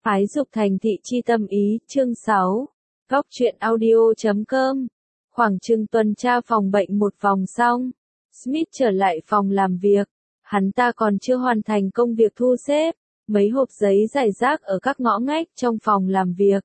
Ái dục thành thị chi tâm ý, chương 6. Góc truyện audio.com. Khoảng chừng tuần tra phòng bệnh một vòng xong, Smith trở lại phòng làm việc. Hắn ta còn chưa hoàn thành công việc thu xếp mấy hộp giấy rải rác ở các ngõ ngách trong phòng làm việc.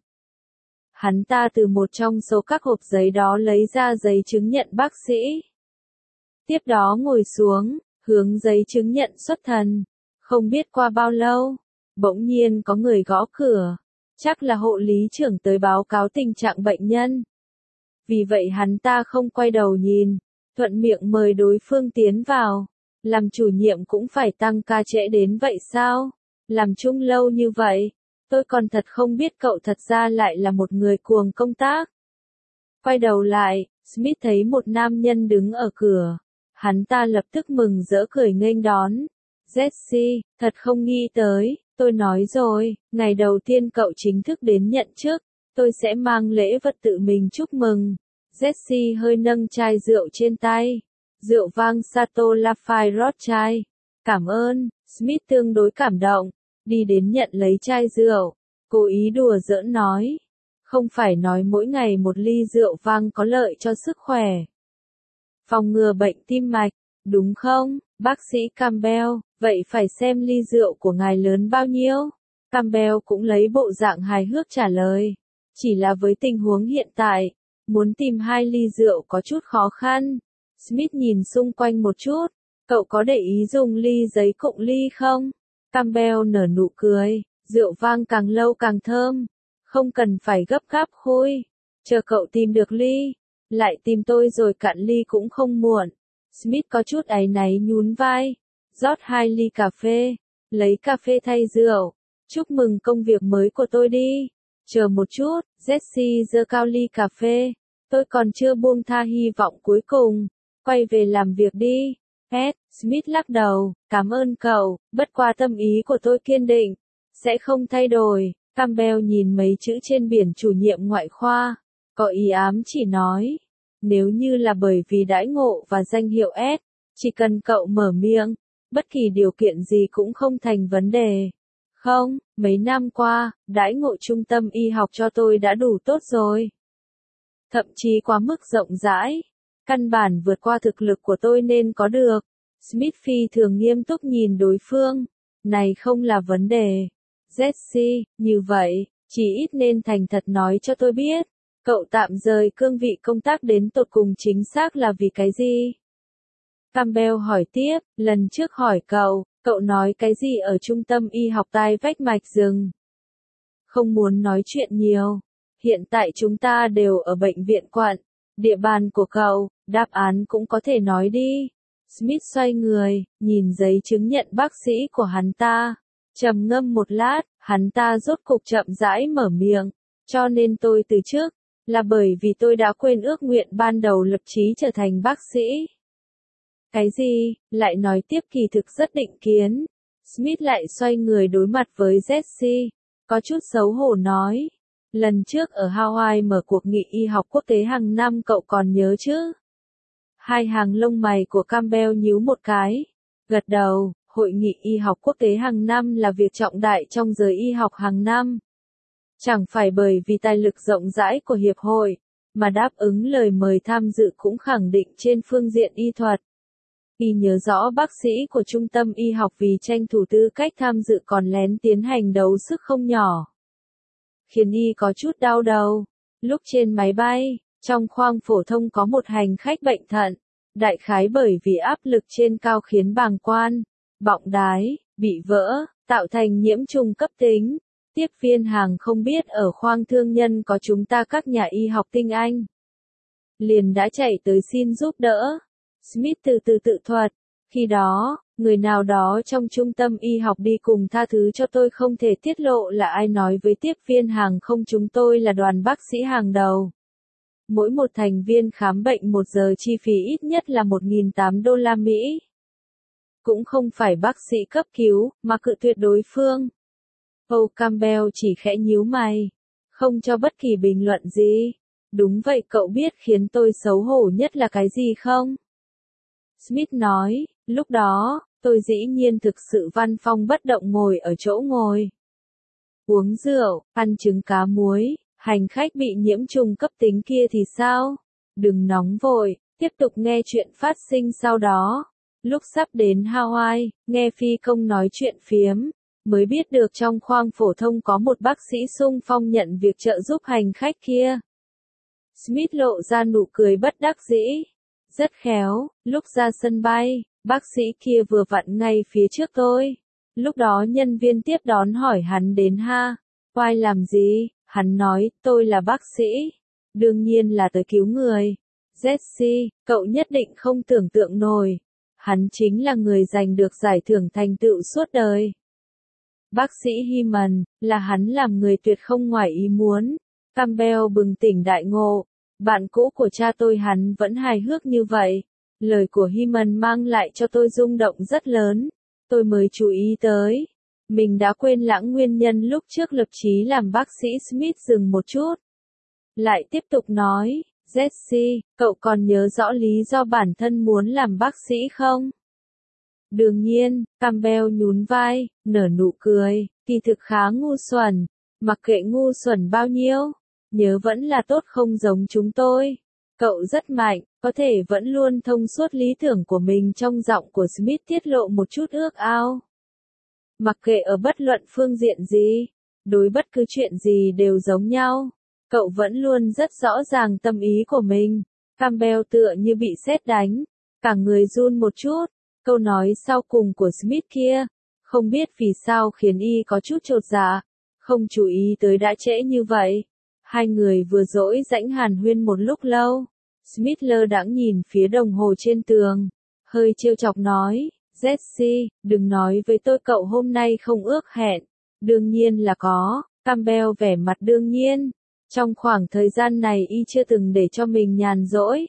Hắn ta từ một trong số các hộp giấy đó lấy ra giấy chứng nhận bác sĩ. Tiếp đó ngồi xuống, hướng giấy chứng nhận xuất thần. Không biết qua bao lâu, bỗng nhiên có người gõ cửa. Chắc là hộ lý trưởng tới báo cáo tình trạng bệnh nhân. Vì vậy hắn ta không quay đầu nhìn, thuận miệng mời đối phương tiến vào. Làm chủ nhiệm cũng phải tăng ca trễ đến vậy sao? Làm chung lâu như vậy, tôi còn thật không biết cậu thật ra lại là một người cuồng công tác. Quay đầu lại, Smith thấy một nam nhân đứng ở cửa. Hắn ta lập tức mừng rỡ cười nghênh đón. Jesse, thật không nghĩ tới, tôi nói rồi, ngày đầu tiên cậu chính thức đến nhận chức, tôi sẽ mang lễ vật tự mình chúc mừng. Jesse hơi nâng chai rượu trên tay. Rượu vang Chateau Lafite Rothschild. Cảm ơn, Smith tương đối cảm động, đi đến nhận lấy chai rượu, cố ý đùa giỡn nói. Không phải nói mỗi ngày một ly rượu vang có lợi cho sức khỏe. Phòng ngừa bệnh tim mạch, đúng không, bác sĩ Campbell, vậy phải xem ly rượu của ngài lớn bao nhiêu? Campbell cũng lấy bộ dạng hài hước trả lời. Chỉ là với tình huống hiện tại, muốn tìm 2 ly rượu có chút khó khăn. Smith nhìn xung quanh một chút, cậu có để ý dùng ly giấy cụng ly không? Campbell nở nụ cười, rượu vang càng lâu càng thơm, không cần phải gấp gáp khui, chờ cậu tìm được ly, lại tìm tôi rồi cạn ly cũng không muộn. Smith có chút áy náy nhún vai, rót 2 ly cà phê, lấy cà phê thay rượu, chúc mừng công việc mới của tôi đi. Chờ một chút, Jesse giơ cao ly cà phê, tôi còn chưa buông tha hy vọng cuối cùng, quay về làm việc đi. Ed, Smith lắc đầu, cảm ơn cậu, bất qua tâm ý của tôi kiên định, sẽ không thay đổi. Campbell nhìn mấy chữ trên biển chủ nhiệm ngoại khoa, có ý ám chỉ nói, nếu như là bởi vì đãi ngộ và danh hiệu Ed, chỉ cần cậu mở miệng, bất kỳ điều kiện gì cũng không thành vấn đề. Không, mấy năm qua, đãi ngộ trung tâm y học cho tôi đã đủ tốt rồi. Thậm chí quá mức rộng rãi, căn bản vượt qua thực lực của tôi nên có được. Smith phi thường nghiêm túc nhìn đối phương, này không là vấn đề. Jesse, như vậy, chỉ ít nên thành thật nói cho tôi biết, cậu tạm rời cương vị công tác đến tột cùng chính xác là vì cái gì? Campbell hỏi tiếp, lần trước hỏi cậu nói cái gì ở trung tâm y học tai vách mạch rừng? Không muốn nói chuyện nhiều, hiện tại chúng ta đều ở bệnh viện quận, địa bàn của cậu, đáp án cũng có thể nói đi. Smith xoay người, nhìn giấy chứng nhận bác sĩ của hắn ta, trầm ngâm một lát, hắn ta rốt cục chậm rãi mở miệng, cho nên tôi từ chức, là bởi vì tôi đã quên ước nguyện ban đầu lập chí trở thành bác sĩ. Cái gì, lại nói tiếp kỳ thực rất định kiến. Smith lại xoay người đối mặt với Jesse, có chút xấu hổ nói, lần trước ở Hawaii mở cuộc nghị y học quốc tế hàng năm cậu còn nhớ chứ? Hai hàng lông mày của Campbell nhíu một cái, gật đầu, hội nghị y học quốc tế hàng năm là việc trọng đại trong giới y học hàng năm. Chẳng phải bởi vì tài lực rộng rãi của hiệp hội, mà đáp ứng lời mời tham dự cũng khẳng định trên phương diện y thuật. Y nhớ rõ bác sĩ của trung tâm y học vì tranh thủ tư cách tham dự còn lén tiến hành đấu sức không nhỏ. Khiến y có chút đau đầu. Lúc trên máy bay, trong khoang phổ thông có một hành khách bệnh thận, đại khái bởi vì áp lực trên cao khiến bàng quang, bọng đái, bị vỡ, tạo thành nhiễm trùng cấp tính. Tiếp viên hàng không biết ở khoang thương nhân có chúng ta các nhà y học tinh anh. Liền đã chạy tới xin giúp đỡ. Smith từ từ tự thuật, khi đó, người nào đó trong trung tâm y học đi cùng tha thứ cho tôi không thể tiết lộ là ai nói với tiếp viên hàng không chúng tôi là đoàn bác sĩ hàng đầu. Mỗi một thành viên khám bệnh 1 giờ chi phí ít nhất là 1.800 đô la Mỹ. Cũng không phải bác sĩ cấp cứu, mà cự tuyệt đối phương. Paul Campbell chỉ khẽ nhíu mày, không cho bất kỳ bình luận gì. Đúng vậy, cậu biết khiến tôi xấu hổ nhất là cái gì không? Smith nói, lúc đó, tôi dĩ nhiên thực sự văn phong bất động ngồi ở chỗ ngồi. uống rượu, ăn trứng cá muối, hành khách bị nhiễm trùng cấp tính kia thì sao? Đừng nóng vội, tiếp tục nghe chuyện phát sinh sau đó. Lúc sắp đến Hawaii, nghe phi công nói chuyện phiếm, mới biết được trong khoang phổ thông có một bác sĩ xung phong nhận việc trợ giúp hành khách kia. Smith lộ ra nụ cười bất đắc dĩ. Rất khéo, lúc ra sân bay, bác sĩ kia vừa vặn ngay phía trước tôi. Lúc đó nhân viên tiếp đón hỏi hắn đến Hawaii làm gì, hắn nói, tôi là bác sĩ. Đương nhiên là tới cứu người. Jesse, cậu nhất định không tưởng tượng nổi. Hắn chính là người giành được giải thưởng thành tựu suốt đời. Bác sĩ Hyman, là hắn làm người tuyệt không ngoài ý muốn. Campbell bừng tỉnh đại ngộ. Bạn cũ của cha tôi hắn vẫn hài hước như vậy. Lời của Hyman mang lại cho tôi rung động rất lớn. Tôi mới chú ý tới. Mình đã quên lãng nguyên nhân lúc trước lập chí làm bác sĩ. Smith dừng một chút. Lại tiếp tục nói, Jesse, cậu còn nhớ rõ lý do bản thân muốn làm bác sĩ không? Đương nhiên, Campbell nhún vai, nở nụ cười, kỳ thực khá ngu xuẩn. Mặc kệ ngu xuẩn bao nhiêu, nhớ vẫn là tốt không giống chúng tôi. Cậu rất mạnh, có thể vẫn luôn thông suốt lý tưởng của mình. Trong giọng của Smith tiết lộ một chút ước ao. Mặc kệ ở bất luận phương diện gì, đối bất cứ chuyện gì đều giống nhau. Cậu vẫn luôn rất rõ ràng tâm ý của mình. Campbell tựa như bị sét đánh, cả người run một chút. Câu nói sau cùng của Smith kia, không biết vì sao khiến y có chút chột dạ, không chú ý tới đã trễ như vậy. Hai người vừa dỗi rãnh hàn huyên một lúc lâu. Smith lơ đãng nhìn phía đồng hồ trên tường, hơi trêu chọc nói, Jesse, đừng nói với tôi cậu hôm nay không ước hẹn. Đương nhiên là có. Campbell vẻ mặt đương nhiên. Trong khoảng thời gian này y chưa từng để cho mình nhàn rỗi.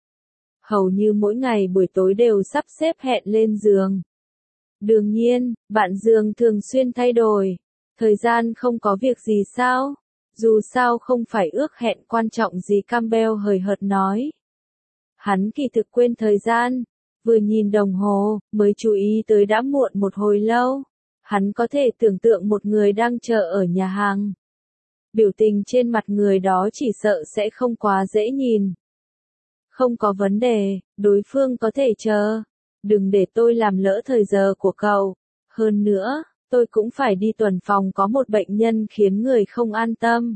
Hầu như mỗi ngày buổi tối đều sắp xếp hẹn lên giường. Đương nhiên, bạn giường thường xuyên thay đổi. Thời gian không có việc gì sao? Dù sao không phải ước hẹn quan trọng gì, Campbell hời hợt nói. Hắn kỳ thực quên thời gian. Vừa nhìn đồng hồ, mới chú ý tới đã muộn một hồi lâu. Hắn có thể tưởng tượng một người đang chờ ở nhà hàng. Biểu tình trên mặt người đó chỉ sợ sẽ không quá dễ nhìn. Không có vấn đề, đối phương có thể chờ. Đừng để tôi làm lỡ thời giờ của cậu. Hơn nữa, tôi cũng phải đi tuần phòng có một bệnh nhân khiến người không an tâm.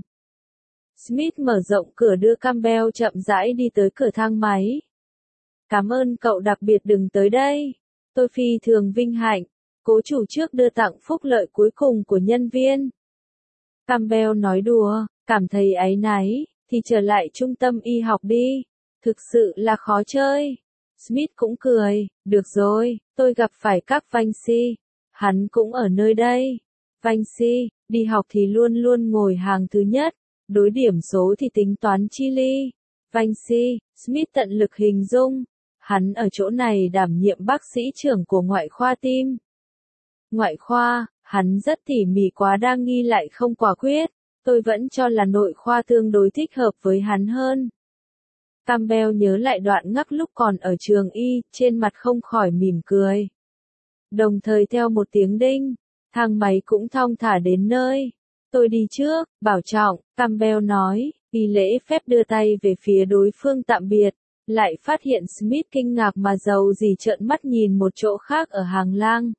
Smith mở rộng cửa đưa Campbell chậm rãi đi tới cửa thang máy. Cảm ơn cậu, đặc biệt đừng tới đây. Tôi phi thường vinh hạnh. Cố chủ trước đưa tặng phúc lợi cuối cùng của nhân viên. Campbell nói đùa, cảm thấy áy náy, thì trở lại trung tâm y học đi. Thực sự là khó chơi. Smith cũng cười, được rồi, tôi gặp phải các Vancy. Hắn cũng ở nơi đây. Vancy, đi học thì luôn luôn ngồi hàng thứ nhất. Đối điểm số thì tính toán chi ly. Vancy, Smith tận lực hình dung. Hắn ở chỗ này đảm nhiệm bác sĩ trưởng của ngoại khoa tim. Ngoại khoa, hắn rất tỉ mỉ quá đa nghi lại không quả quyết. Tôi vẫn cho là nội khoa tương đối thích hợp với hắn hơn. Campbell nhớ lại đoạn ngắc lúc còn ở trường y, trên mặt không khỏi mỉm cười. Đồng thời theo một tiếng đinh, thang máy cũng thong thả đến nơi. Tôi đi trước, bảo trọng, Campbell nói, y lễ phép đưa tay về phía đối phương tạm biệt, lại phát hiện Smith kinh ngạc mà giàu gì trợn mắt nhìn một chỗ khác ở hàng lang.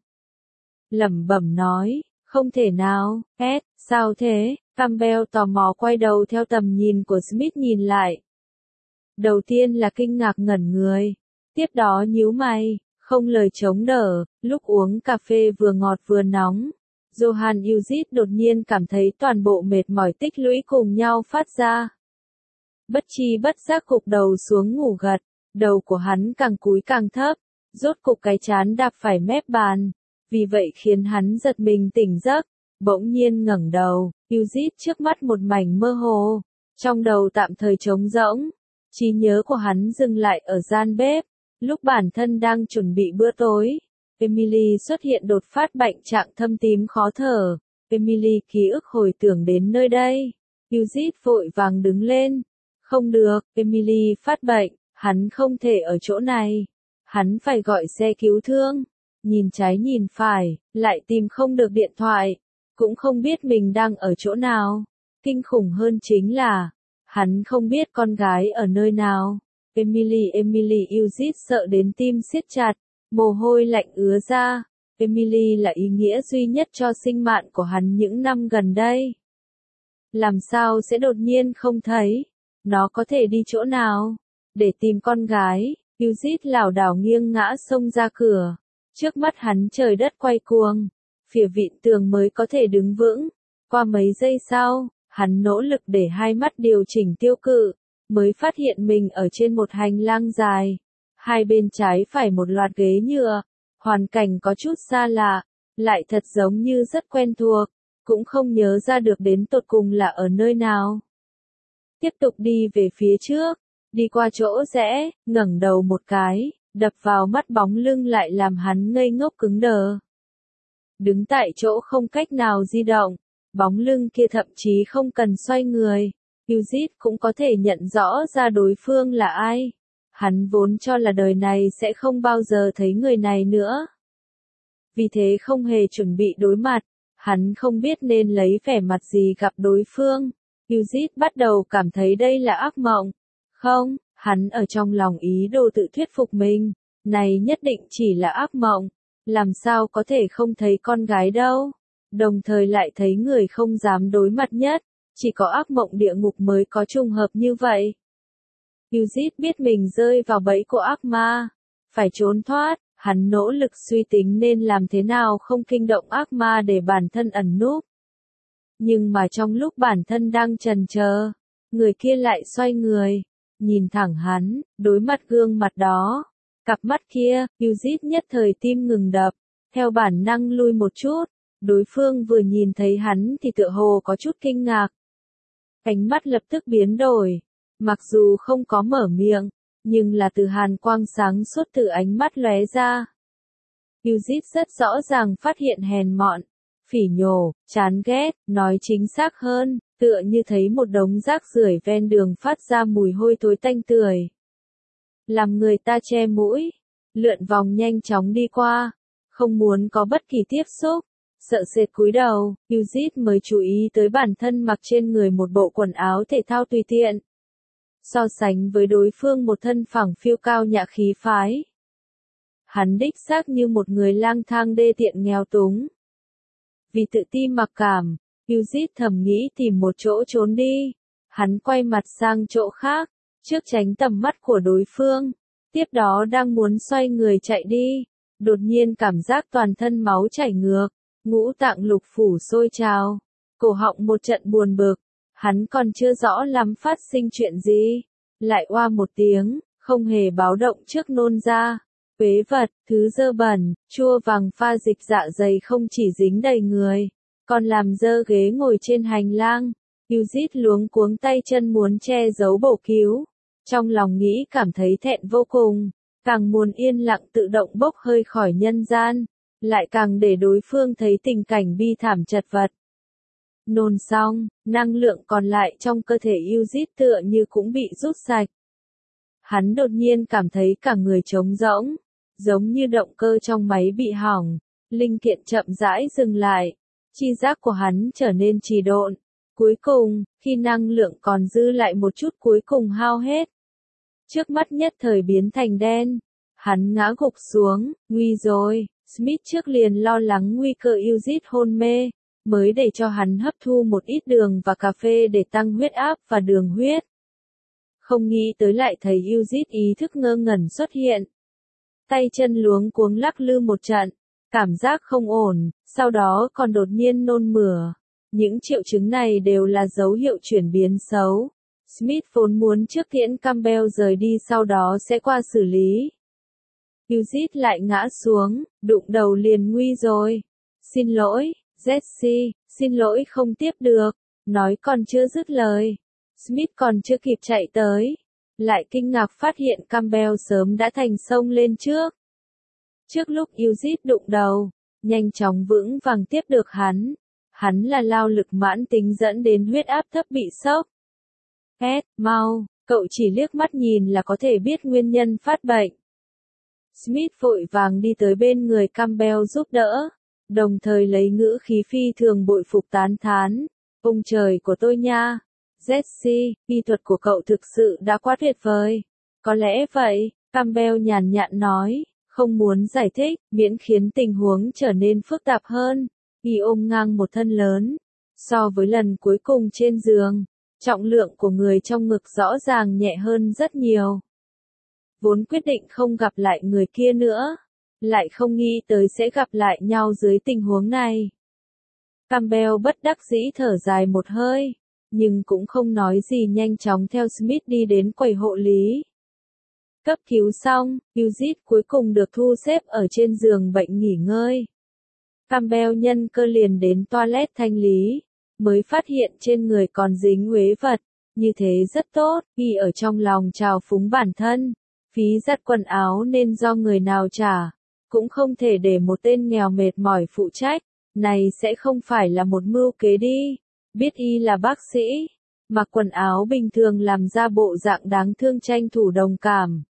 Lẩm bẩm nói, không thể nào, Ed, sao thế? Campbell tò mò quay đầu theo tầm nhìn của Smith nhìn lại. Đầu tiên là kinh ngạc ngẩn người, tiếp đó nhíu mày, không lời chống đỡ. Lúc uống cà phê vừa ngọt vừa nóng, Johann Eugene đột nhiên cảm thấy toàn bộ mệt mỏi tích lũy cùng nhau phát ra. Bất chi bất giác gục đầu xuống ngủ gật, đầu của hắn càng cúi càng thấp, rốt cục cái trán đạp phải mép bàn, vì vậy khiến hắn giật mình tỉnh giấc, bỗng nhiên ngẩng đầu, Eugene trước mắt một mảnh mơ hồ, trong đầu tạm thời trống rỗng, trí nhớ của hắn dừng lại ở gian bếp, lúc bản thân đang chuẩn bị bữa tối. Emily xuất hiện đột phát bệnh trạng thâm tím khó thở. Emily ký ức hồi tưởng đến nơi đây. Eugene vội vàng đứng lên. Không được, Emily phát bệnh, hắn không thể ở chỗ này. Hắn phải gọi xe cứu thương. Nhìn trái nhìn phải, lại tìm không được điện thoại. cũng không biết mình đang ở chỗ nào. Kinh khủng hơn chính là, hắn không biết con gái ở nơi nào. Emily Eugene sợ đến tim siết chặt, mồ hôi lạnh ứa ra. Emily là ý nghĩa duy nhất cho sinh mạng của hắn những năm gần đây. Làm sao sẽ đột nhiên không thấy? Nó có thể đi chỗ nào? Để tìm con gái, Eugene lảo đảo nghiêng ngã xông ra cửa. Trước mắt hắn trời đất quay cuồng, phía vịn tường mới có thể đứng vững. Qua mấy giây sau, hắn nỗ lực để hai mắt điều chỉnh tiêu cự, mới phát hiện mình ở trên một hành lang dài. Hai bên trái phải một loạt ghế nhựa, hoàn cảnh có chút xa lạ, lại thật giống như rất quen thuộc, cũng không nhớ ra được đến tột cùng là ở nơi nào. Tiếp tục đi về phía trước, đi qua chỗ rẽ, ngẩng đầu một cái, đập vào mắt bóng lưng lại làm hắn ngây ngốc cứng đờ. Đứng tại chỗ không cách nào di động, bóng lưng kia thậm chí không cần xoay người, Eugene cũng có thể nhận rõ ra đối phương là ai. Hắn vốn cho là đời này sẽ không bao giờ thấy người này nữa. Vì thế không hề chuẩn bị đối mặt, hắn không biết nên lấy vẻ mặt gì gặp đối phương. Eugene bắt đầu cảm thấy đây là ác mộng. Không, hắn ở trong lòng ý đồ tự thuyết phục mình, này nhất định chỉ là ác mộng, làm sao có thể không thấy con gái đâu. Đồng thời lại thấy người không dám đối mặt nhất, chỉ có ác mộng địa ngục mới có trùng hợp như vậy. Eugene biết mình rơi vào bẫy của ác ma, phải trốn thoát, hắn nỗ lực suy tính nên làm thế nào không kinh động ác ma để bản thân ẩn núp. Nhưng mà trong lúc bản thân đang chần chờ, người kia lại xoay người, nhìn thẳng hắn, đối mặt gương mặt đó. Cặp mắt kia, Eugene nhất thời tim ngừng đập, theo bản năng lui một chút. Đối phương vừa nhìn thấy hắn thì tựa hồ có chút kinh ngạc. Ánh mắt lập tức biến đổi, mặc dù không có mở miệng, nhưng là từ hàn quang sáng suốt từ ánh mắt lóe ra. Eugene rất rõ ràng phát hiện hèn mọn, phỉ nhổ, chán ghét, nói chính xác hơn, tựa như thấy một đống rác rưởi ven đường phát ra mùi hôi thối tanh tưởi. Làm người ta che mũi, lượn vòng nhanh chóng đi qua, không muốn có bất kỳ tiếp xúc. Sợ sệt cúi đầu, Eugene mới chú ý tới bản thân mặc trên người một bộ quần áo thể thao tùy tiện. So sánh với đối phương một thân phẳng phiu cao nhã khí phái. Hắn đích xác như một người lang thang đê tiện nghèo túng. Vì tự ti mặc cảm, Eugene thầm nghĩ tìm một chỗ trốn đi. Hắn quay mặt sang chỗ khác, trước tránh tầm mắt của đối phương. Tiếp đó đang muốn xoay người chạy đi, đột nhiên cảm giác toàn thân máu chảy ngược. Ngũ tạng lục phủ sôi trào, cổ họng một trận buồn bực, hắn còn chưa rõ lắm phát sinh chuyện gì, lại oa một tiếng, không hề báo động trước nôn ra. Phế vật, thứ dơ bẩn, chua vàng pha dịch dạ dày không chỉ dính đầy người, còn làm dơ ghế ngồi trên hành lang. Eugene luống cuống tay chân muốn che giấu bổ cứu, trong lòng nghĩ cảm thấy thẹn vô cùng, càng muốn yên lặng tự động bốc hơi khỏi nhân gian. Lại càng để đối phương thấy tình cảnh bi thảm chật vật. Nôn xong, năng lượng còn lại trong cơ thể Eugene tựa như cũng bị rút sạch. Hắn đột nhiên cảm thấy cả người trống rỗng, giống như động cơ trong máy bị hỏng, linh kiện chậm rãi dừng lại, chi giác của hắn trở nên trì độn. Cuối cùng, khi năng lượng còn dư lại một chút cuối cùng hao hết, trước mắt nhất thời biến thành đen, hắn ngã gục xuống, nguy rồi. Smith trước liền lo lắng nguy cơ Eugene hôn mê, mới để cho hắn hấp thu một ít đường và cà phê để tăng huyết áp và đường huyết. Không nghĩ tới lại thấy Eugene ý thức ngơ ngẩn xuất hiện. Tay chân luống cuống lắc lư một trận, cảm giác không ổn, sau đó còn đột nhiên nôn mửa. Những triệu chứng này đều là dấu hiệu chuyển biến xấu. Smith vốn muốn trước tiễn Campbell rời đi sau đó sẽ qua xử lý. Eugene lại ngã xuống, đụng đầu liền nguy rồi. Xin lỗi, Jesse, xin lỗi không tiếp được, nói còn chưa dứt lời. Smith còn chưa kịp chạy tới, lại kinh ngạc phát hiện Campbell sớm đã thành sông lên trước. Trước lúc Eugene đụng đầu, nhanh chóng vững vàng tiếp được hắn là lao lực mãn tính dẫn đến huyết áp thấp bị sốc. Mau, cậu chỉ liếc mắt nhìn là có thể biết nguyên nhân phát bệnh. Smith vội vàng đi tới bên người Campbell giúp đỡ. đồng thời lấy ngữ khí phi thường bội phục tán thán. Ông trời của tôi nha! Jesse, y thuật của cậu thực sự đã quá tuyệt vời. Có lẽ vậy, Campbell nhàn nhạt nói, không muốn giải thích, miễn khiến tình huống trở nên phức tạp hơn. Y ôm ngang một thân lớn. So với lần cuối cùng trên giường, trọng lượng của người trong ngực rõ ràng nhẹ hơn rất nhiều. Vốn quyết định không gặp lại người kia nữa, lại không nghĩ tới sẽ gặp lại nhau dưới tình huống này. Campbell bất đắc dĩ thở dài một hơi, nhưng cũng không nói gì, nhanh chóng theo Smith đi đến quầy hộ lý. Cấp cứu xong, Eugene cuối cùng được thu xếp ở trên giường bệnh nghỉ ngơi. Campbell nhân cơ liền đến toilet thanh lý, mới phát hiện trên người còn dính uế vật, như thế rất tốt, y ở trong lòng trào phúng bản thân, phí giặt quần áo nên do người nào trả, cũng không thể để một tên nghèo mệt mỏi phụ trách, này sẽ không phải là một mưu kế đi, biết y là bác sĩ, mặc quần áo bình thường làm ra bộ dạng đáng thương tranh thủ đồng cảm.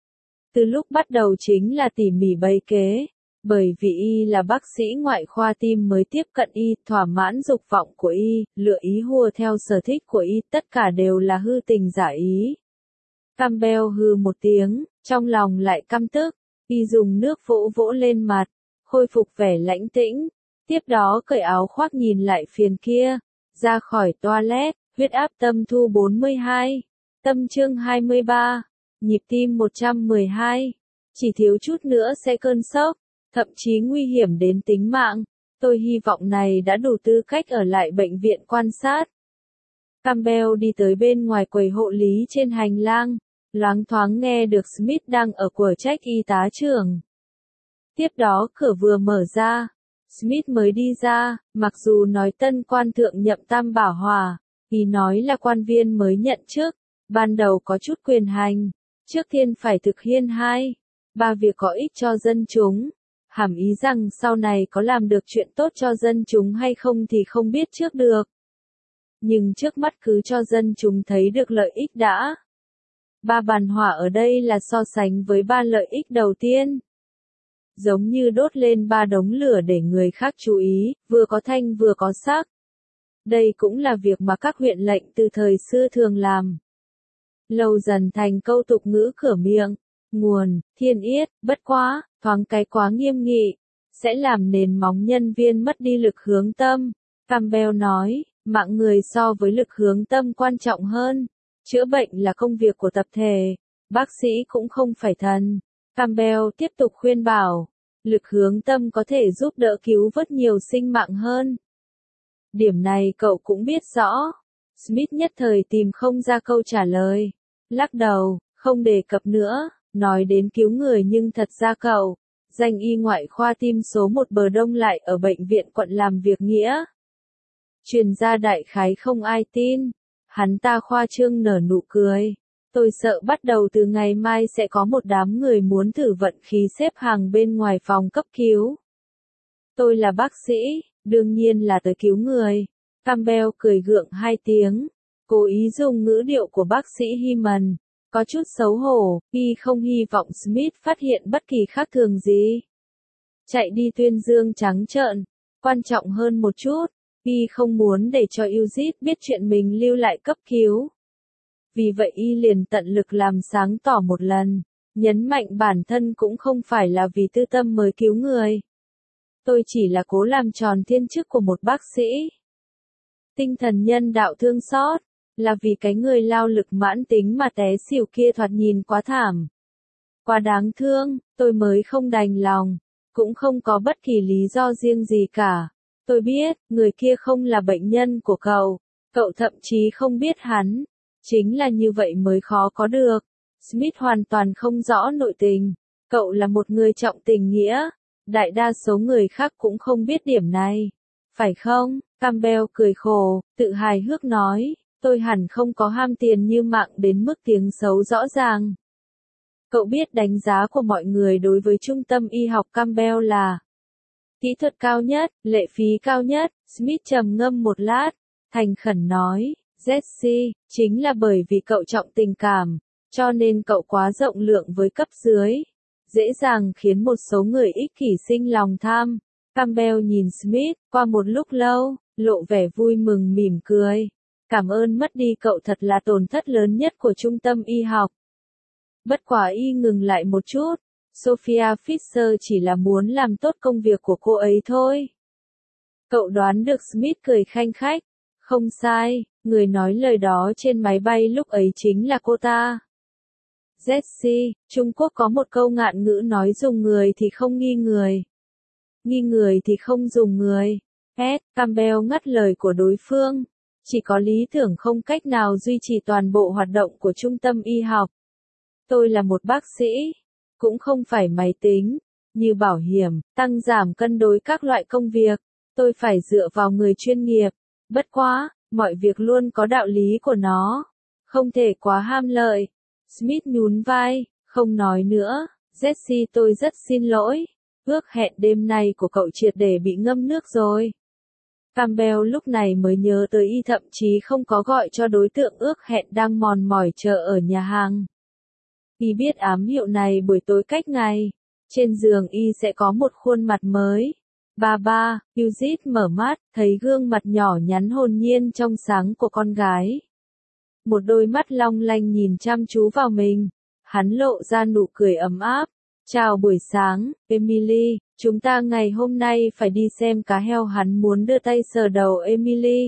Từ lúc bắt đầu chính là tỉ mỉ bày kế. Bởi vì y là bác sĩ ngoại khoa tim mới tiếp cận y, thỏa mãn dục vọng của y, lựa ý hùa theo sở thích của y, tất cả đều là hư tình giả ý. Campbell hừ một tiếng, trong lòng lại căm tức, y dùng nước vỗ vỗ lên mặt, khôi phục vẻ lãnh tĩnh, tiếp đó cởi áo khoác nhìn lại phiền kia, ra khỏi toilet, huyết áp tâm thu 42, tâm chương 23, nhịp tim 112, chỉ thiếu chút nữa sẽ cơn sốc. Thậm chí nguy hiểm đến tính mạng, tôi hy vọng này đã đủ tư cách ở lại bệnh viện quan sát. Campbell đi tới bên ngoài quầy hộ lý trên hành lang, loáng thoáng nghe được Smith đang ở quở trách y tá trưởng. Tiếp đó cửa vừa mở ra, Smith mới đi ra, mặc dù nói tân quan thượng nhậm tam bảo hòa, y nói là quan viên mới nhận chức, ban đầu có chút quyền hành, trước tiên phải thực hiện 2-3 việc có ích cho dân chúng. Hàm ý rằng sau này có làm được chuyện tốt cho dân chúng hay không thì không biết trước được. Nhưng trước mắt cứ cho dân chúng thấy được lợi ích đã. 3 bàn hỏa ở đây là so sánh với 3 lợi ích đầu tiên. Giống như đốt lên 3 đống lửa để người khác chú ý, vừa có thanh vừa có sắc. Đây cũng là việc mà các huyện lệnh từ thời xưa thường làm. Lâu dần thành câu tục ngữ cửa miệng, nguồn, thiên yết, bất quá, thoáng cái quá nghiêm nghị, sẽ làm nền móng nhân viên mất đi lực hướng tâm. Campbell nói, mạng người so với lực hướng tâm quan trọng hơn. Chữa bệnh là công việc của tập thể, bác sĩ cũng không phải thần. Campbell tiếp tục khuyên bảo, lực hướng tâm có thể giúp đỡ cứu vớt nhiều sinh mạng hơn. Điểm này cậu cũng biết rõ. Smith nhất thời tìm không ra câu trả lời. Lắc đầu, không đề cập nữa. Nói đến cứu người nhưng thật ra cậu, danh y ngoại khoa tim số 1 bờ đông lại ở bệnh viện quận làm việc nghĩa. Truyền ra đại khái không ai tin. Hắn ta khoa trương nở nụ cười. Tôi sợ bắt đầu từ ngày mai sẽ có một đám người muốn thử vận khí xếp hàng bên ngoài phòng cấp cứu. Tôi là bác sĩ, đương nhiên là tới cứu người. Campbell cười gượng 2 tiếng, cố ý dùng ngữ điệu của bác sĩ Hyman. Có chút xấu hổ, y không hy vọng Smith phát hiện bất kỳ khác thường gì. Chạy đi tuyên dương trắng trợn, quan trọng hơn một chút, y không muốn để cho Eugene biết chuyện mình lưu lại cấp cứu. Vì vậy y liền tận lực làm sáng tỏ một lần, nhấn mạnh bản thân cũng không phải là vì tư tâm mới cứu người. Tôi chỉ là cố làm tròn thiên chức của một bác sĩ. Tinh thần nhân đạo thương xót. Là vì cái người lao lực mãn tính mà té xỉu kia thoạt nhìn quá thảm. Quá đáng thương, tôi mới không đành lòng. Cũng không có bất kỳ lý do riêng gì cả. Tôi biết, người kia không là bệnh nhân của cậu. Cậu thậm chí không biết hắn. Chính là như vậy mới khó có được. Smith hoàn toàn không rõ nội tình. Cậu là một người trọng tình nghĩa. Đại đa số người khác cũng không biết điểm này. Phải không? Campbell cười khổ, tự hài hước nói. Tôi hẳn không có ham tiền như mạng đến mức tiếng xấu rõ ràng. Cậu biết đánh giá của mọi người đối với trung tâm y học Campbell là kỹ thuật cao nhất, lệ phí cao nhất. Smith trầm ngâm một lát, thành khẩn nói, Jesse, chính là bởi vì cậu trọng tình cảm, cho nên cậu quá rộng lượng với cấp dưới. Dễ dàng khiến một số người ích kỷ sinh lòng tham. Campbell nhìn Smith, qua một lúc lâu, lộ vẻ vui mừng mỉm cười. Cảm ơn, mất đi cậu thật là tổn thất lớn nhất của trung tâm y học. Bất quá y ngừng lại một chút. Sophia Fisher chỉ là muốn làm tốt công việc của cô ấy thôi. Cậu đoán được, Smith cười khanh khách. Không sai, người nói lời đó trên máy bay lúc ấy chính là cô ta. Jessie, Trung Quốc có một câu ngạn ngữ nói dùng người thì không nghi người. Nghi người thì không dùng người. Campbell ngắt lời của đối phương. Chỉ có lý tưởng không cách nào duy trì toàn bộ hoạt động của trung tâm y học. Tôi là một bác sĩ, cũng không phải máy tính, như bảo hiểm, tăng giảm cân đối các loại công việc. Tôi phải dựa vào người chuyên nghiệp. Bất quá, mọi việc luôn có đạo lý của nó. Không thể quá ham lợi. Smith nhún vai, không nói nữa. Jessie, tôi rất xin lỗi. Ước hẹn đêm nay của cậu triệt để bị ngâm nước rồi. Campbell lúc này mới nhớ tới y thậm chí không có gọi cho đối tượng ước hẹn đang mòn mỏi chờ ở nhà hàng. Y biết ám hiệu này buổi tối cách ngày. Trên giường y sẽ có một khuôn mặt mới. Ba, Eugene mở mắt, thấy gương mặt nhỏ nhắn hồn nhiên trong sáng của con gái. Một đôi mắt long lanh nhìn chăm chú vào mình. Hắn lộ ra nụ cười ấm áp. Chào buổi sáng, Emily, chúng ta ngày hôm nay phải đi xem cá heo. Hắn muốn đưa tay sờ đầu Emily.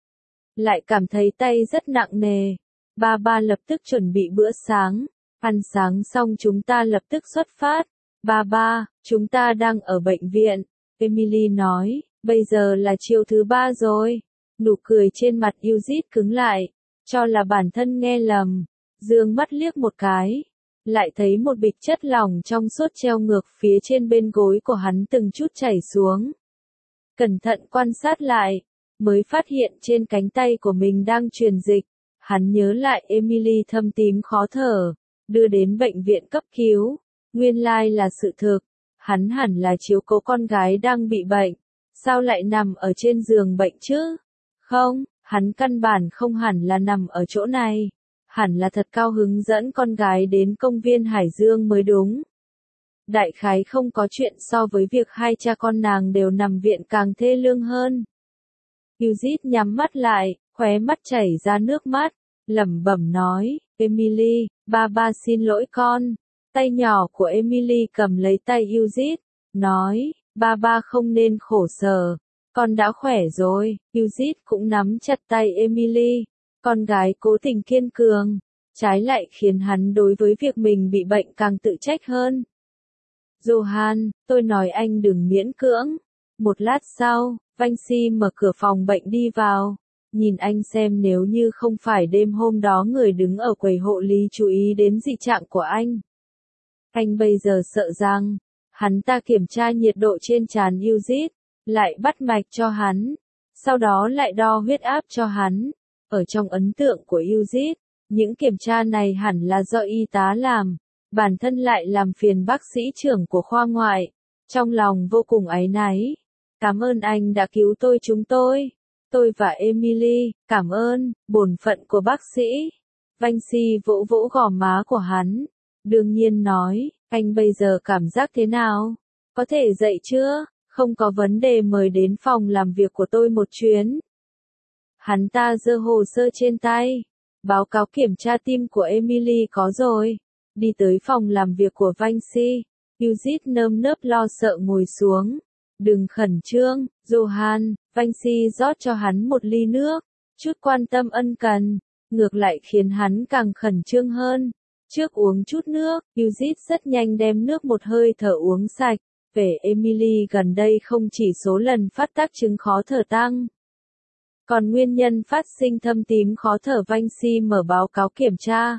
Lại cảm thấy tay rất nặng nề. Ba lập tức chuẩn bị bữa sáng. Ăn sáng xong chúng ta lập tức xuất phát. Ba, chúng ta đang ở bệnh viện. Emily nói, bây giờ là chiều thứ 3 rồi. Nụ cười trên mặt Eugene cứng lại. Cho là bản thân nghe lầm. Dương mắt liếc một cái. Lại thấy một bịch chất lỏng trong suốt treo ngược phía trên bên gối của hắn từng chút chảy xuống. Cẩn thận quan sát lại, mới phát hiện trên cánh tay của mình đang truyền dịch. Hắn nhớ lại Emily thâm tím khó thở, đưa đến bệnh viện cấp cứu. Nguyên lai là sự thực, hắn hẳn là chiếu cố con gái đang bị bệnh. Sao lại nằm ở trên giường bệnh chứ? Không, hắn căn bản không hẳn là nằm ở chỗ này. Hẳn là thật cao hứng dẫn con gái đến công viên Hải Dương mới đúng. Đại khái không có chuyện so với việc hai cha con nàng đều nằm viện càng thê lương hơn. Eugene nhắm mắt lại, khóe mắt chảy ra nước mắt, lẩm bẩm nói, Emily, ba xin lỗi con. Tay nhỏ của Emily cầm lấy tay Eugene, nói, ba không nên khổ sở, con đã khỏe rồi. Eugene cũng nắm chặt tay Emily. Con gái cố tình kiên cường, trái lại khiến hắn đối với việc mình bị bệnh càng tự trách hơn. Johan, tôi nói anh đừng miễn cưỡng. Một lát sau, Vancy mở cửa phòng bệnh đi vào. Nhìn anh xem nếu như không phải đêm hôm đó người đứng ở quầy hộ lý chú ý đến dị trạng của anh. Anh bây giờ sợ rằng, hắn ta kiểm tra nhiệt độ trên trán Eugene, lại bắt mạch cho hắn, sau đó lại đo huyết áp cho hắn. Ở trong ấn tượng của Eugene, những kiểm tra này hẳn là do y tá làm, bản thân lại làm phiền bác sĩ trưởng của khoa ngoại. Trong lòng vô cùng áy náy. Cảm ơn anh đã cứu chúng tôi và Emily, cảm ơn, bổn phận của bác sĩ. Vancy vỗ vỗ gò má của hắn, đương nhiên nói, anh bây giờ cảm giác thế nào? Có thể dậy chưa? Không có vấn đề, mời đến phòng làm việc của tôi một chuyến. Hắn ta giơ hồ sơ trên tay. Báo cáo kiểm tra tim của Emily có rồi. Đi tới phòng làm việc của Vancy. Eugene nơm nớp lo sợ ngồi xuống. Đừng khẩn trương, Johan. Vancy rót cho hắn một ly nước. Chút quan tâm ân cần, ngược lại khiến hắn càng khẩn trương hơn. Trước uống chút nước, Eugene rất nhanh đem nước một hơi thở uống sạch. Về Emily gần đây không chỉ số lần phát tác chứng khó thở tăng, còn nguyên nhân phát sinh thâm tím khó thở. Vancy mở báo cáo kiểm tra.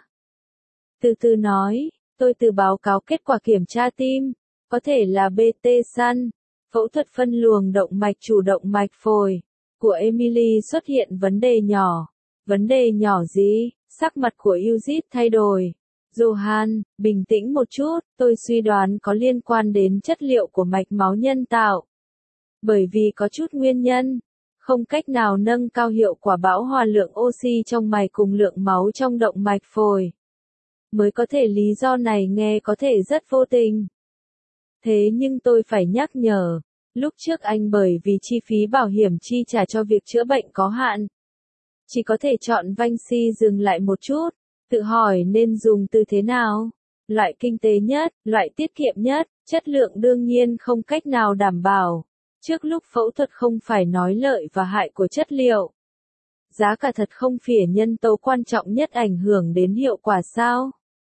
Từ từ nói, tôi từ báo cáo kết quả kiểm tra tim, có thể là BT săn, phẫu thuật phân luồng động mạch chủ động mạch phổi, của Emily xuất hiện vấn đề nhỏ. Vấn đề nhỏ gì? Sắc mặt của Eugene thay đổi. Johan, bình tĩnh một chút, tôi suy đoán có liên quan đến chất liệu của mạch máu nhân tạo. Bởi vì có chút nguyên nhân, không cách nào nâng cao hiệu quả bão hòa lượng oxy trong mạch cùng lượng máu trong động mạch phổi. Mới có thể lý do này nghe có thể rất vô tình. Thế nhưng tôi phải nhắc nhở, Lúc trước anh bởi vì chi phí bảo hiểm chi trả cho việc chữa bệnh có hạn, chỉ có thể chọn Vansi dừng lại một chút, tự hỏi nên dùng từ thế nào. Loại kinh tế nhất, loại tiết kiệm nhất, chất lượng đương nhiên không cách nào đảm bảo. Trước lúc phẫu thuật không phải nói lợi và hại của chất liệu. Giá cả thật không phải nhân tố quan trọng nhất ảnh hưởng đến hiệu quả sao?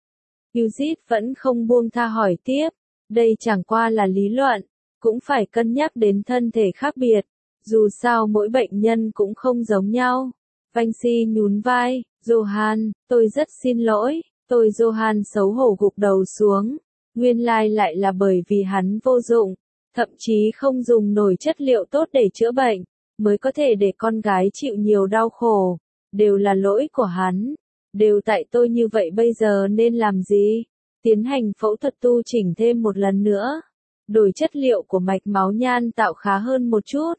Yuzit vẫn không buông tha hỏi tiếp. Đây chẳng qua là lý luận, cũng phải cân nhắc đến thân thể khác biệt. Dù sao mỗi bệnh nhân cũng không giống nhau. Vansi nhún vai, Johan, tôi rất xin lỗi. Johan xấu hổ gục đầu xuống. Nguyên lai lại là bởi vì hắn vô dụng, thậm chí không dùng nổi chất liệu tốt để chữa bệnh, mới có thể để con gái chịu nhiều đau khổ. Đều là lỗi của hắn. Đều tại tôi như vậy bây giờ nên làm gì? Tiến hành phẫu thuật tu chỉnh thêm một lần nữa. Đổi chất liệu của mạch máu nhan tạo khá hơn một chút.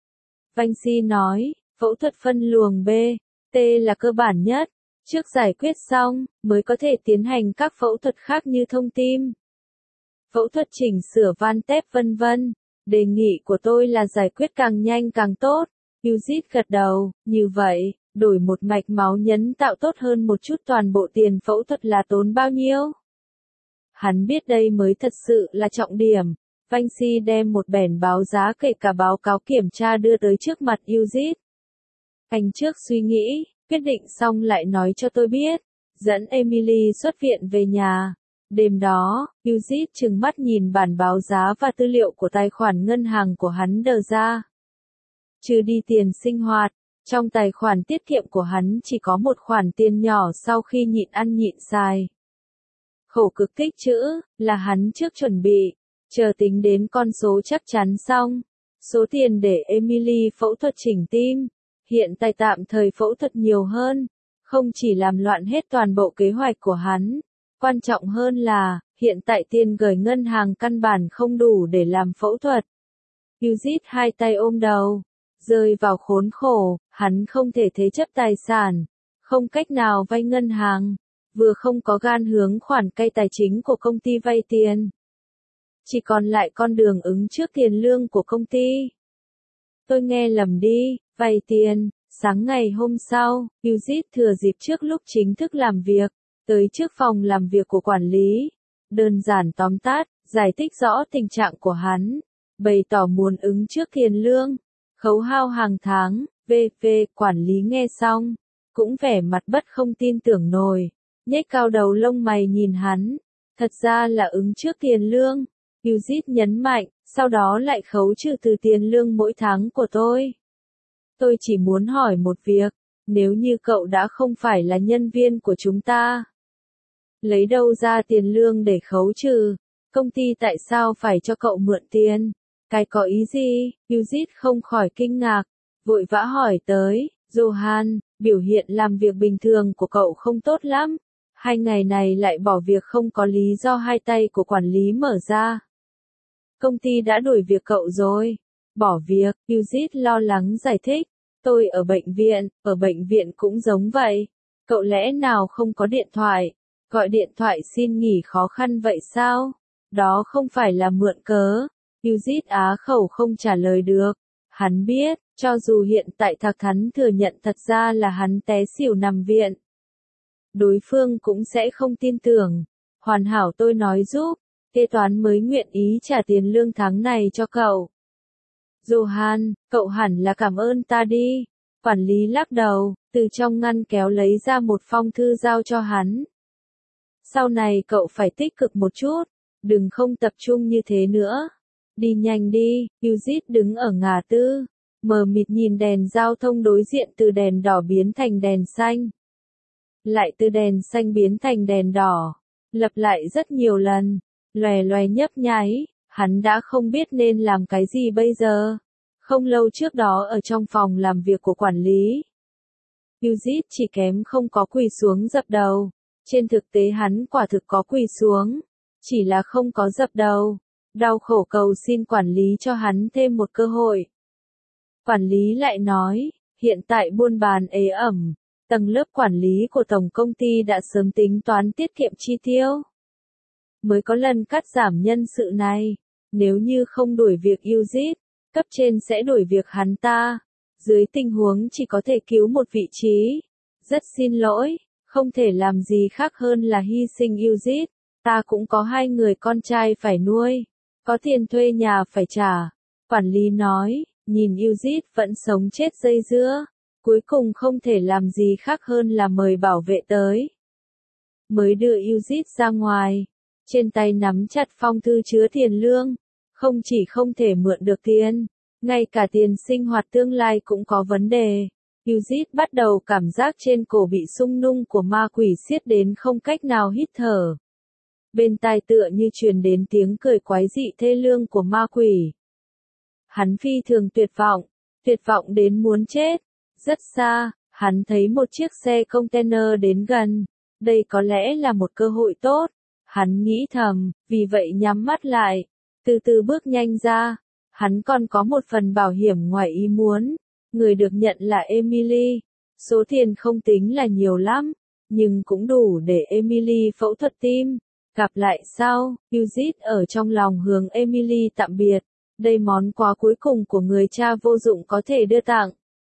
Vansi nói, phẫu thuật phân luồng B, T là cơ bản nhất. Trước giải quyết xong, mới có thể tiến hành các phẫu thuật khác như thông tim, phẫu thuật chỉnh sửa van tép vân vân. Đề nghị của tôi là giải quyết càng nhanh càng tốt. Yuzit gật đầu, như vậy, đổi một mạch máu nhấn tạo tốt hơn một chút, toàn bộ tiền phẫu thuật là tốn bao nhiêu? Hắn biết đây mới thật sự là trọng điểm. Vansi đem một bảng báo giá kể cả báo cáo kiểm tra đưa tới trước mặt Yuzit. Anh trước suy nghĩ, quyết định xong lại nói cho tôi biết. Dẫn Emily xuất viện về nhà. Đêm đó, Yuzit trừng mắt nhìn bản báo giá và tư liệu của tài khoản ngân hàng của hắn đờ ra. Trừ đi tiền sinh hoạt, trong tài khoản tiết kiệm của hắn chỉ có một khoản tiền nhỏ sau khi nhịn ăn nhịn xài. Khổ cực tích trữ, là hắn trước chuẩn bị, chờ tính đến con số chắc chắn xong. Số tiền để Emily phẫu thuật chỉnh tim, hiện tại tạm thời phẫu thuật nhiều hơn, không chỉ làm loạn hết toàn bộ kế hoạch của hắn. Quan trọng hơn là, hiện tại tiền gửi ngân hàng căn bản không đủ để làm phẫu thuật. Yuzit hai tay ôm đầu, rơi vào khốn khổ, hắn không thể thế chấp tài sản, không cách nào vay ngân hàng, vừa không có gan hướng khoản cây tài chính của công ty vay tiền. Chỉ còn lại con đường ứng trước tiền lương của công ty. Tôi nghe lầm đi, vay tiền. Sáng ngày hôm sau, Yuzit thừa dịp trước lúc chính thức làm việc, tới trước phòng làm việc của quản lý. Đơn giản tóm tắt, giải thích rõ tình trạng của hắn, bày tỏ muốn ứng trước tiền lương, khấu hao hàng tháng, v.v. Quản lý nghe xong, cũng vẻ mặt bất không tin tưởng nổi, nhếch cao đầu lông mày nhìn hắn. Thật ra là ứng trước tiền lương. Yuzit nhấn mạnh, sau đó lại khấu trừ từ tiền lương mỗi tháng của tôi. Tôi chỉ muốn hỏi một việc, nếu như cậu đã không phải là nhân viên của chúng ta, lấy đâu ra tiền lương để khấu trừ? Công ty tại sao phải cho cậu mượn tiền? Cái có ý gì? Yuzit không khỏi kinh ngạc, vội vã hỏi tới, Johan, biểu hiện làm việc bình thường của cậu không tốt lắm. 2 ngày này lại bỏ việc không có lý do, hai tay của quản lý mở ra. Công ty đã đuổi việc cậu rồi. Bỏ việc, Yuzit lo lắng giải thích. Tôi ở bệnh viện cũng giống vậy. Cậu lẽ nào không có điện thoại? Gọi điện thoại xin nghỉ khó khăn vậy sao? Đó không phải là mượn cớ. Yuzit á khẩu không trả lời được. Hắn biết, cho dù hiện tại thạc thắn thừa nhận thật ra là hắn té xỉu nằm viện, đối phương cũng sẽ không tin tưởng. Hoàn hảo, tôi nói giúp, kế toán mới nguyện ý trả tiền lương tháng này cho cậu. Johan, cậu hẳn là cảm ơn ta đi. Quản lý lắc đầu, từ trong ngăn kéo lấy ra một phong thư giao cho hắn. Sau này cậu phải tích cực một chút, đừng không tập trung như thế nữa. Đi nhanh đi. Yuzit đứng ở ngã tư, mờ mịt nhìn đèn giao thông đối diện từ đèn đỏ biến thành đèn xanh. Lại từ đèn xanh biến thành đèn đỏ, lặp lại rất nhiều lần, lòe loè nhấp nháy, hắn đã không biết nên làm cái gì bây giờ. Không lâu trước đó ở trong phòng làm việc của quản lý, Yuzit chỉ kém không có quỳ xuống dập đầu. Trên thực tế hắn quả thực có quỳ xuống, chỉ là không có dập đầu. Đau khổ cầu xin quản lý cho hắn thêm một cơ hội. Quản lý lại nói, hiện tại buôn bán ế ẩm, tầng lớp quản lý của tổng công ty đã sớm tính toán tiết kiệm chi tiêu, mới có lần cắt giảm nhân sự này. Nếu như không đuổi việc Yuzit, cấp trên sẽ đuổi việc hắn ta. Dưới tình huống chỉ có thể cứu một vị trí. Rất xin lỗi, không thể làm gì khác hơn là hy sinh Yuzit. Ta cũng có 2 người con trai phải nuôi. Có tiền thuê nhà phải trả. Quản lý nói, nhìn Yuzit vẫn sống chết dây dưa. Cuối cùng không thể làm gì khác hơn là mời bảo vệ tới. Mới đưa Yuzit ra ngoài. Trên tay nắm chặt phong thư chứa tiền lương. Không chỉ không thể mượn được tiền, ngay cả tiền sinh hoạt tương lai cũng có vấn đề. Yuzit bắt đầu cảm giác trên cổ bị sung nung của ma quỷ siết đến không cách nào hít thở. Bên tai tựa như truyền đến tiếng cười quái dị thê lương của ma quỷ. Hắn phi thường tuyệt vọng đến muốn chết. Rất xa, hắn thấy một chiếc xe container đến gần. Đây có lẽ là một cơ hội tốt. Hắn nghĩ thầm, vì vậy nhắm mắt lại. Từ từ bước nhanh ra. Hắn còn có một phần bảo hiểm ngoài ý muốn. Người được nhận là Emily. Số tiền không tính là nhiều lắm, nhưng cũng đủ để Emily phẫu thuật tim. Gặp lại sau, Yuzit ở trong lòng hướng Emily tạm biệt. Đây món quà cuối cùng của người cha vô dụng có thể đưa tặng.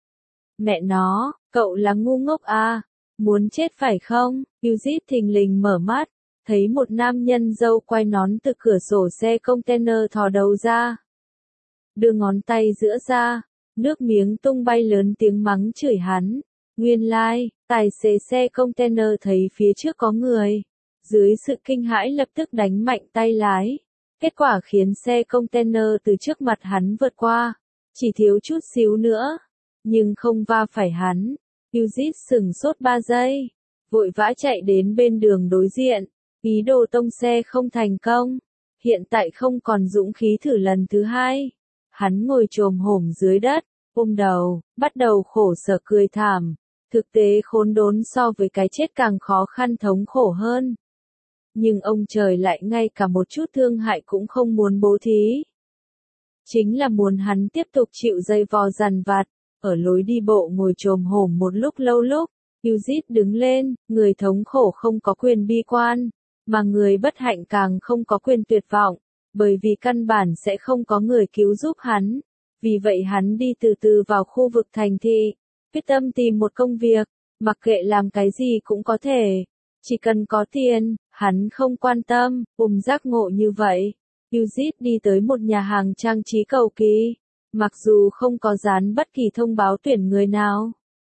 Mẹ nó, cậu là ngu ngốc à? Muốn chết phải không? Yuzit thình lình mở mắt, thấy một nam nhân râu quai nón từ cửa sổ xe container thò đầu ra. Đưa ngón tay giữa ra, nước miếng tung bay lớn tiếng mắng chửi hắn. Nguyên lai, tài xế xe container thấy phía trước có người. Dưới sự kinh hãi lập tức đánh mạnh tay lái. Kết quả khiến xe container từ trước mặt hắn vượt qua. Chỉ thiếu chút xíu nữa. Nhưng không va phải hắn. Yuzit sửng sốt 3 giây. Vội vã chạy đến bên đường đối diện. Ý đồ tông xe không thành công. Hiện tại không còn dũng khí thử lần thứ 2. Hắn ngồi chồm hổm dưới đất, ôm đầu, bắt đầu khổ sở cười thảm. Thực tế khốn đốn so với cái chết càng khó khăn thống khổ hơn. Nhưng ông trời lại ngay cả một chút thương hại cũng không muốn bố thí. Chính là muốn hắn tiếp tục chịu dây vò dằn vặt. Ở lối đi bộ ngồi chồm hổm một lúc lâu lúc, Yuzit đứng lên, người thống khổ không có quyền bi quan, mà người bất hạnh càng không có quyền tuyệt vọng, bởi vì căn bản sẽ không có người cứu giúp hắn. Vì vậy hắn đi từ từ vào khu vực thành thị, quyết tâm tìm một công việc, mặc kệ làm cái gì cũng có thể. Chỉ cần có tiền, hắn không quan tâm, giác ngộ như vậy. Yuzit đi tới một nhà hàng trang trí cầu kỳ. Mặc dù không có dán bất kỳ thông báo tuyển người nào,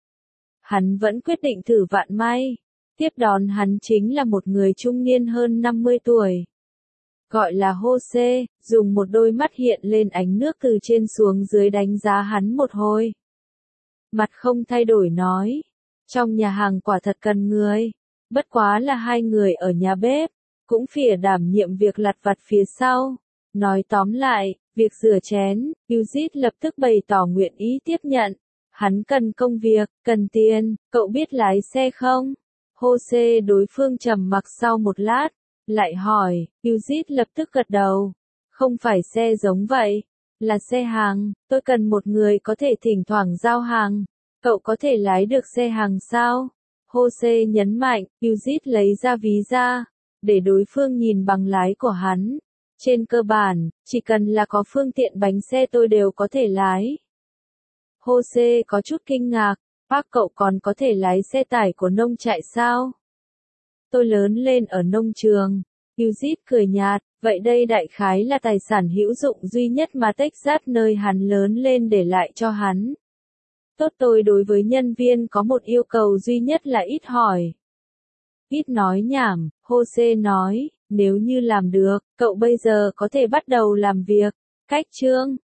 hắn vẫn quyết định thử vạn may. Tiếp đón hắn chính là một người trung niên hơn 50 tuổi. Gọi là Jose, dùng một đôi mắt hiện lên ánh nước từ trên xuống dưới đánh giá hắn một hồi. Mặt không thay đổi nói, trong nhà hàng quả thật cần người, bất quá là 2 người ở nhà bếp, cũng phìa đảm nhiệm việc lặt vặt phía sau. Nói tóm lại, việc rửa chén, Yuzit lập tức bày tỏ nguyện ý tiếp nhận. Hắn cần công việc, cần tiền, cậu biết lái xe không? Jose đối phương trầm mặc sau một lát, lại hỏi, Yuzit lập tức gật đầu. Không phải xe giống vậy, là xe hàng, tôi cần một người có thể thỉnh thoảng giao hàng. Cậu có thể lái được xe hàng sao? Jose nhấn mạnh, Yuzit lấy ra ví ra, để đối phương nhìn bằng lái của hắn. Trên cơ bản, chỉ cần là có phương tiện bánh xe tôi đều có thể lái. Jose có chút kinh ngạc, bác cậu còn có thể lái xe tải của nông trại sao? Tôi lớn lên ở nông trường. Yuzit cười nhạt, vậy đây đại khái là tài sản hữu dụng duy nhất mà Texas nơi hắn lớn lên để lại cho hắn. Tốt, tôi đối với nhân viên có một yêu cầu duy nhất là ít hỏi. Ít nói nhảm, Jose nói, nếu như làm được, cậu bây giờ có thể bắt đầu làm việc. Cách chương